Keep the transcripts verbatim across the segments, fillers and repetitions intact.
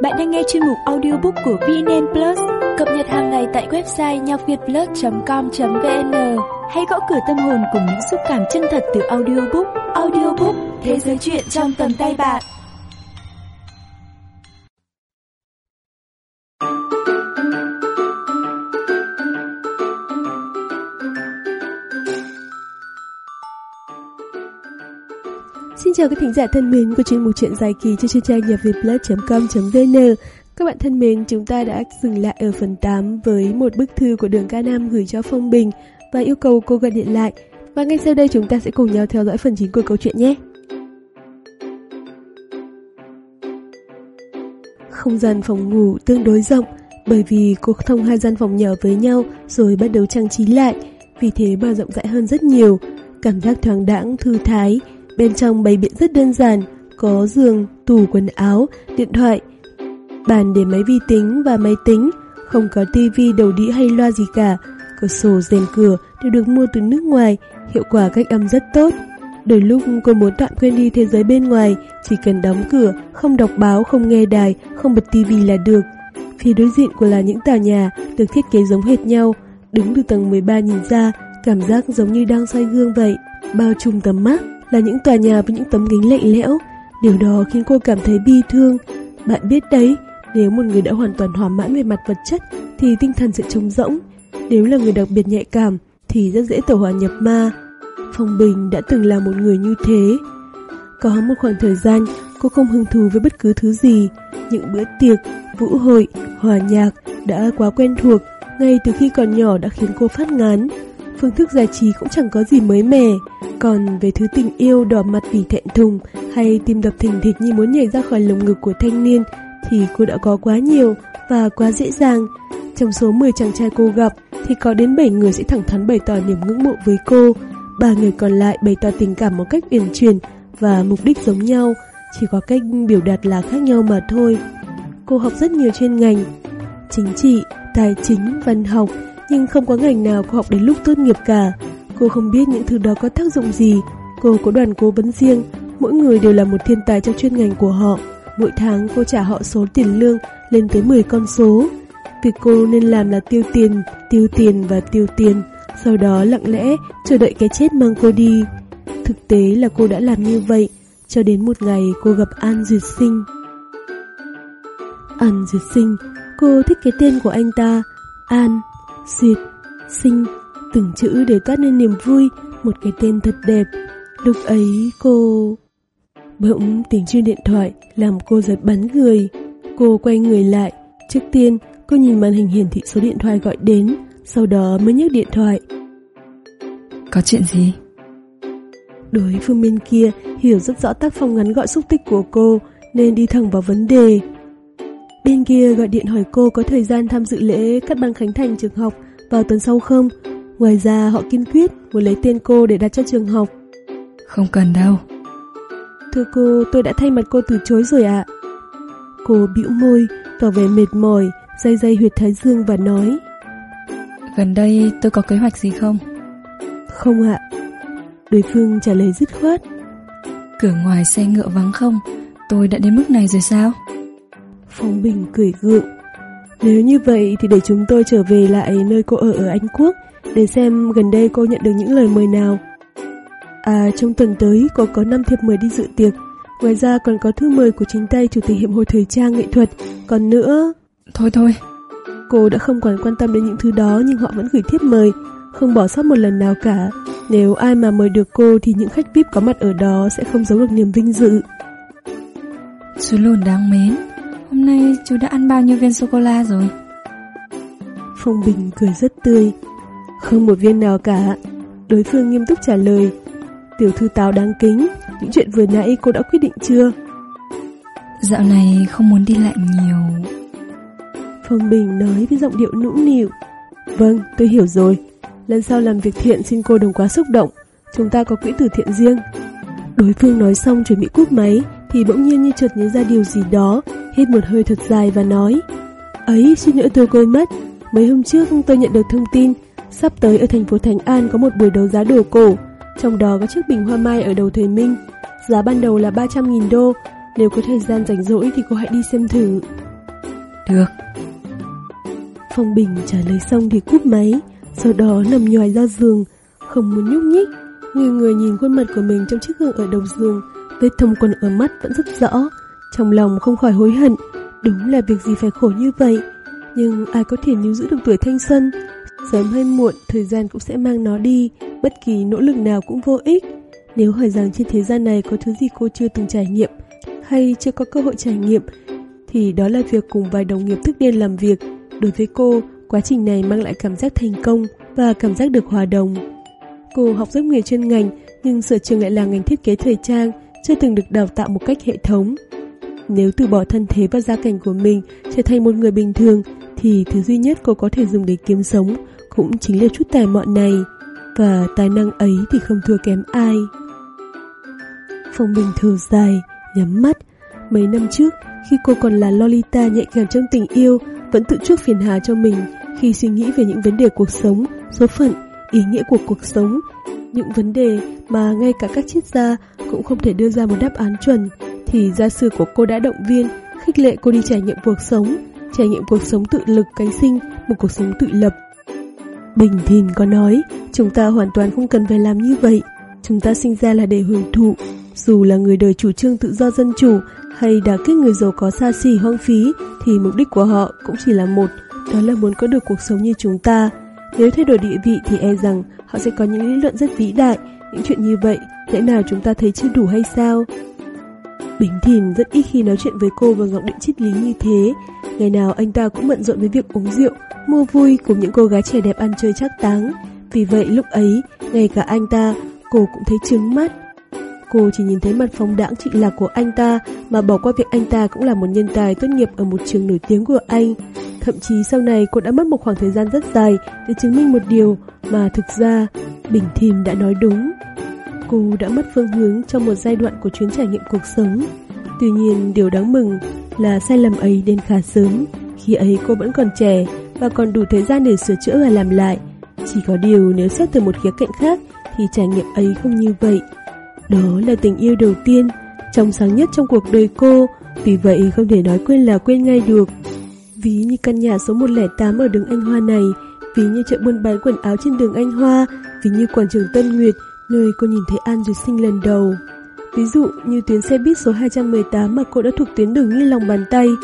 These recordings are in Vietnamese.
Bạn đang nghe chuyên mục audiobook của vê en en Plus, cập nhật hàng ngày tại website nhạc việt plus chấm com chấm vn. Hãy gõ cửa tâm hồn cùng những xúc cảm chân thật từ audiobook. Audiobook, thế giới chuyện trong tầm tay bạn. Xin chào các thính giả thân mến của chuyên mục truyện dài kỳ trên trang nhạc việt plus chấm com chấm vn. Các bạn thân mến, chúng ta đã dừng lại ở phần tám với một bức thư của Đường Ca Nam gửi cho Phong Bình và yêu cầu cô gọi điện lại. Và ngay sau đây chúng ta sẽ cùng nhau theo dõi phần chính của câu chuyện nhé. Không gian phòng ngủ tương đối rộng, bởi vì cô thông hai gian phòng nhỏ với nhau rồi bắt đầu trang trí lại, vì thế mà rộng rãi hơn rất nhiều. Cảm giác thoáng đãng, thư thái. Bên trong bày biện rất đơn giản, có giường, tủ quần áo, điện thoại, bàn để máy vi tính và máy tính, không có tivi, đầu đĩa hay loa gì cả. Cửa sổ, rèm cửa đều được mua từ nước ngoài, hiệu quả cách âm rất tốt. Đôi lúc cô muốn tạm quên đi thế giới bên ngoài, chỉ cần đóng cửa, không đọc báo, không nghe đài, không bật tivi là được. Phía đối diện của là những tòa nhà được thiết kế giống hệt nhau, đứng từ tầng mười ba nhìn ra, cảm giác giống như đang soi gương vậy. Bao trùm tầm mắt là những tòa nhà với những tấm kính lạnh lẽo. Điều đó khiến cô cảm thấy bi thương. Bạn biết đấy, nếu một người đã hoàn toàn thỏa mãn về mặt vật chất thì tinh thần sẽ trống rỗng. Nếu là người đặc biệt nhạy cảm thì rất dễ tẩu hỏa nhập ma. Phong Bình đã từng là một người như thế. Có một khoảng thời gian cô không hứng thú với bất cứ thứ gì. Những bữa tiệc, vũ hội, hòa nhạc đã quá quen thuộc, ngay từ khi còn nhỏ đã khiến cô phát ngán. Phương thức giải trí cũng chẳng có gì mới mẻ. Còn về thứ tình yêu đỏ mặt vì thẹn thùng hay tim đập thình thịch như muốn nhảy ra khỏi lồng ngực của thanh niên thì cô đã có quá nhiều và quá dễ dàng. Trong số mười chàng trai cô gặp thì có đến bảy người sẽ thẳng thắn bày tỏ niềm ngưỡng mộ với cô. Ba người còn lại bày tỏ tình cảm một cách uyển chuyển và mục đích giống nhau, chỉ có cách biểu đạt là khác nhau mà thôi. Cô học rất nhiều chuyên ngành chính trị, tài chính, văn học, nhưng không có ngành nào cô học đến lúc tốt nghiệp cả. Cô không biết những thứ đó có tác dụng gì. Cô có đoàn cố vấn riêng, mỗi người đều là một thiên tài trong chuyên ngành của họ. Mỗi tháng cô trả họ số tiền lương lên tới mười con số. Việc cô nên làm là tiêu tiền, tiêu tiền và tiêu tiền, sau đó lặng lẽ chờ đợi cái chết mang cô đi. Thực tế là cô đã làm như vậy, cho đến một ngày cô gặp An Duyệt Sinh. An Duyệt Sinh, cô thích cái tên của anh ta. An, Duyệt, Sinh, từng chữ để toát lên niềm vui, một cái tên thật đẹp. Lúc ấy cô... Bỗng tiếng chuông điện thoại làm cô giật bắn người. Cô quay người lại. Trước tiên cô nhìn màn hình hiển thị số điện thoại gọi đến, sau đó mới nhấc điện thoại. Có chuyện gì? Đối phương bên kia hiểu rất rõ tác phong ngắn gọn xúc tích của cô nên đi thẳng vào vấn đề. Bên kia gọi điện hỏi cô có thời gian tham dự lễ cắt băng khánh thành trường học vào tuần sau không. Ngoài ra họ kiên quyết muốn lấy tên cô để đặt cho trường học. Không cần đâu. Thưa cô, tôi đã thay mặt cô từ chối rồi ạ. Cô bĩu môi, tỏ vẻ mệt mỏi, day day huyệt thái dương và nói: Gần đây tôi có kế hoạch gì không? Không ạ. Đối phương trả lời dứt khoát. Cửa ngoài xe ngựa vắng không? Tôi đã đến mức này rồi sao? Phong Bình cười gượng. Nếu như vậy thì để chúng tôi trở về lại nơi cô ở ở Anh Quốc để xem gần đây cô nhận được những lời mời nào. À, trong tuần tới cô có năm thiệp mời đi dự tiệc. Ngoài ra còn có thư mời của chính tay Chủ tịch Hiệp hội Thời trang nghệ thuật. Còn nữa... Thôi thôi. Cô đã không còn quan tâm đến những thứ đó, nhưng họ vẫn gửi thiếp mời, không bỏ sót một lần nào cả. Nếu ai mà mời được cô thì những khách vi ai pi có mặt ở đó sẽ không giấu được niềm vinh dự. Chú Lùn đáng mến, hôm nay chú đã ăn bao nhiêu viên sô-cô-la rồi? Phong Bình cười rất tươi. Không một viên nào cả. Đối phương nghiêm túc trả lời. Tiểu thư Táo đáng kính, những chuyện vừa nãy cô đã quyết định chưa? Dạo này không muốn đi lại nhiều. Phong Bình nói với giọng điệu nũng nịu. Vâng, tôi hiểu rồi. Lần sau làm việc thiện xin cô đừng quá xúc động. Chúng ta có quỹ từ thiện riêng. Đối phương nói xong chuẩn bị cúp máy thì bỗng nhiên như chợt nhớ ra điều gì đó, hít một hơi thật dài và nói: Ấy, xin lỗi tôi quên mất. Mấy hôm trước tôi nhận được thông tin sắp tới ở thành phố Thánh An có một buổi đấu giá đồ cổ, trong đó có chiếc bình hoa mai ở đầu thời Minh. Giá ban đầu là ba trăm nghìn đô. Nếu có thời gian rảnh rỗi thì cô hãy đi xem thử. Được. Phong Bình trả lời xong thì cúp máy, sau đó nằm nhoài ra giường, không muốn nhúc nhích. Người người nhìn khuôn mặt của mình trong chiếc gương ở đầu giường, vết thâm quần ở mắt vẫn rất rõ. Trong lòng không khỏi hối hận, đúng là việc gì phải khổ như vậy. Nhưng ai có thể níu giữ được tuổi thanh xuân? Sớm hay muộn, thời gian cũng sẽ mang nó đi, bất kỳ nỗ lực nào cũng vô ích. Nếu hỏi rằng trên thế gian này có thứ gì cô chưa từng trải nghiệm, hay chưa có cơ hội trải nghiệm, thì đó là việc cùng vài đồng nghiệp thức đêm làm việc. Đối với cô, quá trình này mang lại cảm giác thành công và cảm giác được hòa đồng. Cô học rất nghề chuyên ngành, nhưng sở trường lại là ngành thiết kế thời trang, chưa từng được đào tạo một cách hệ thống. Nếu từ bỏ thân thế và gia cảnh của mình, trở thành một người bình thường, thì thứ duy nhất cô có thể dùng để kiếm sống cũng chính là chút tài mọn này. Và tài năng ấy thì không thua kém ai. Phong Bình thở dài, nhắm mắt. Mấy năm trước, khi cô còn là Lolita nhạy cảm trong tình yêu, vẫn tự chuốc phiền hà cho mình khi suy nghĩ về những vấn đề cuộc sống, số phận, ý nghĩa của cuộc sống. Những vấn đề mà ngay cả các triết gia cũng không thể đưa ra một đáp án chuẩn, thì gia sư của cô đã động viên, khích lệ cô đi trải nghiệm cuộc sống, trải nghiệm cuộc sống tự lực cánh sinh, một cuộc sống tự lập. Bình Thìn có nói, chúng ta hoàn toàn không cần phải làm như vậy. Chúng ta sinh ra là để hưởng thụ. Dù là người đời chủ trương tự do dân chủ hay đả kích người giàu có xa xỉ hoang phí, thì mục đích của họ cũng chỉ là một, đó là muốn có được cuộc sống như chúng ta. Nếu thay đổi địa vị thì e rằng họ sẽ có những lý luận rất vĩ đại. Những chuyện như vậy, lẽ nào chúng ta thấy chưa đủ hay sao? Bình Thìn rất ít khi nói chuyện với cô bằng giọng điệu triết lý như thế. Ngày nào anh ta cũng bận rộn với việc uống rượu, mua vui cùng những cô gái trẻ đẹp ăn chơi trác táng. Vì vậy lúc ấy, ngay cả anh ta, cô cũng thấy chướng mắt. Cô chỉ nhìn thấy mặt phóng đãng trịnh lạc của anh ta mà bỏ qua việc anh ta cũng là một nhân tài tốt nghiệp ở một trường nổi tiếng của anh. Thậm chí sau này cô đã mất một khoảng thời gian rất dài để chứng minh một điều mà thực ra Bình Thìn đã nói đúng. Cô đã mất phương hướng trong một giai đoạn của chuyến trải nghiệm cuộc sống. Tuy nhiên điều đáng mừng là sai lầm ấy đến khá sớm. Khi ấy cô vẫn còn trẻ và còn đủ thời gian để sửa chữa và làm lại. Chỉ có điều nếu xét từ một khía cạnh khác thì trải nghiệm ấy không như vậy. Đó là tình yêu đầu tiên, trong sáng nhất trong cuộc đời cô, vì vậy không thể nói quên là quên ngay được. Ví như căn nhà số một không tám ở đường Anh Hoa này, ví như chợ buôn bán quần áo trên đường Anh Hoa, ví như quảng trường Tân Nguyệt, nơi cô nhìn thấy An Duyệt Sinh lần đầu. Ví dụ như tuyến xe buýt số hai trăm mười tám mà cô đã thuộc tuyến đường như lòng bàn tay.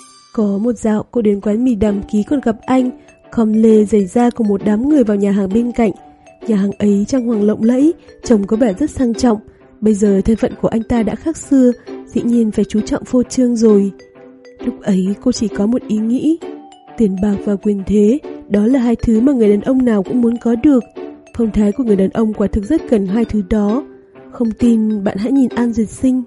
Có một dạo cô đến quán mì Đàm Ký còn gặp anh, khom lê giày da cùng một đám người vào nhà hàng bên cạnh. Nhà hàng ấy trang hoàng lộng lẫy, trông có vẻ rất sang trọng. Bây giờ thân phận của anh ta đã khác xưa, dĩ nhiên phải chú trọng phô trương rồi. Lúc ấy cô chỉ có một ý nghĩ, tiền bạc và quyền thế, đó là hai thứ mà người đàn ông nào cũng muốn có được. Phong thái của người đàn ông quả thực rất cần hai thứ đó. Không tin bạn hãy nhìn An Duyệt Sinh.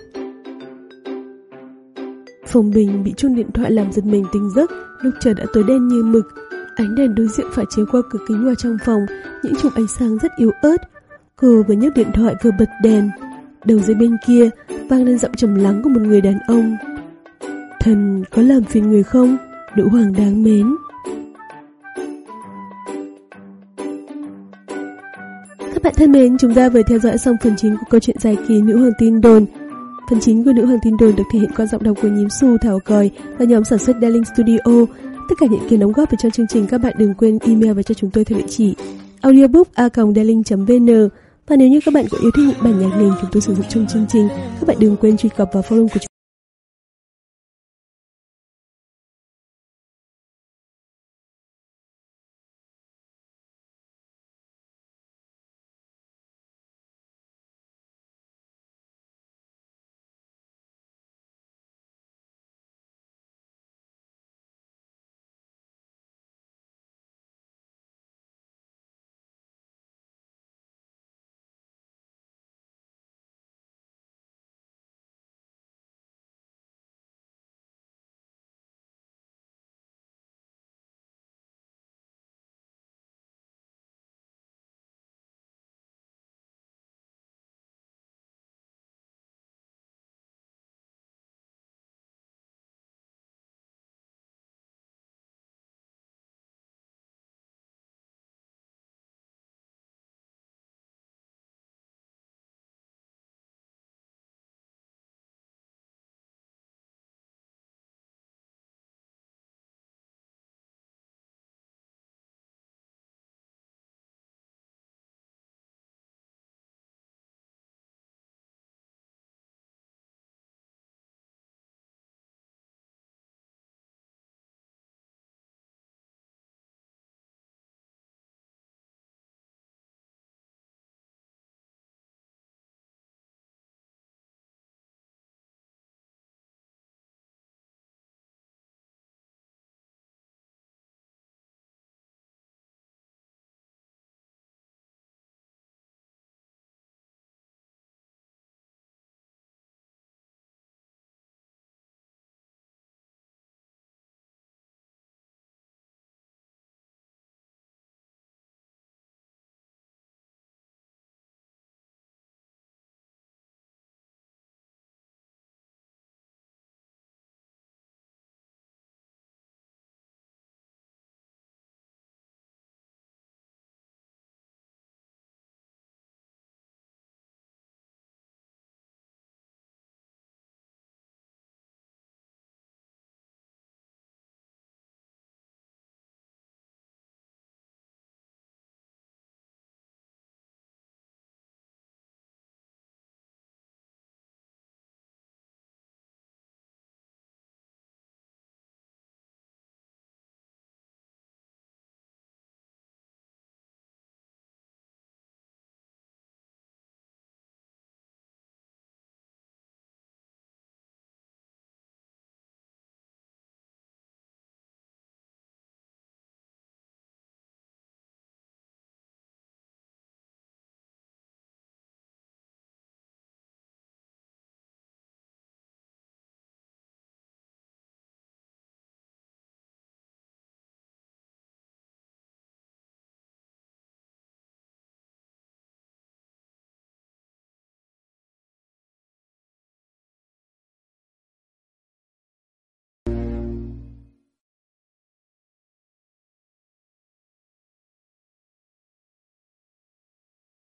Phong Bình bị chuông điện thoại làm giật mình tỉnh giấc. Lúc trời đã tối đen như mực, ánh đèn đối diện phải chiếu qua cửa kính vào trong phòng, những chùm ánh sáng rất yếu ớt. Cô vừa nhấc điện thoại vừa bật đèn. Đầu dây bên kia vang lên giọng trầm lắng của một người đàn ông. Thần có làm phiền người không, nữ hoàng đáng mến? Các bạn thân mến, chúng ta vừa theo dõi xong phần chính của câu chuyện dài kỳ Nữ Hoàng Tin Đồn. Phần chính của Nữ Hoàng Tin Đồn được thể hiện qua giọng đọc của Nhím Xu, Thảo Còi và nhóm sản xuất Darling Studio. Tất cả những ý kiến đóng góp về cho chương trình các bạn đừng quên email về cho chúng tôi theo địa chỉ audiobook a còng darling chấm vn. Và nếu như các bạn có yêu thích những bản nhạc nền chúng tôi sử dụng trong chương trình, các bạn đừng quên truy cập vào forum của chúng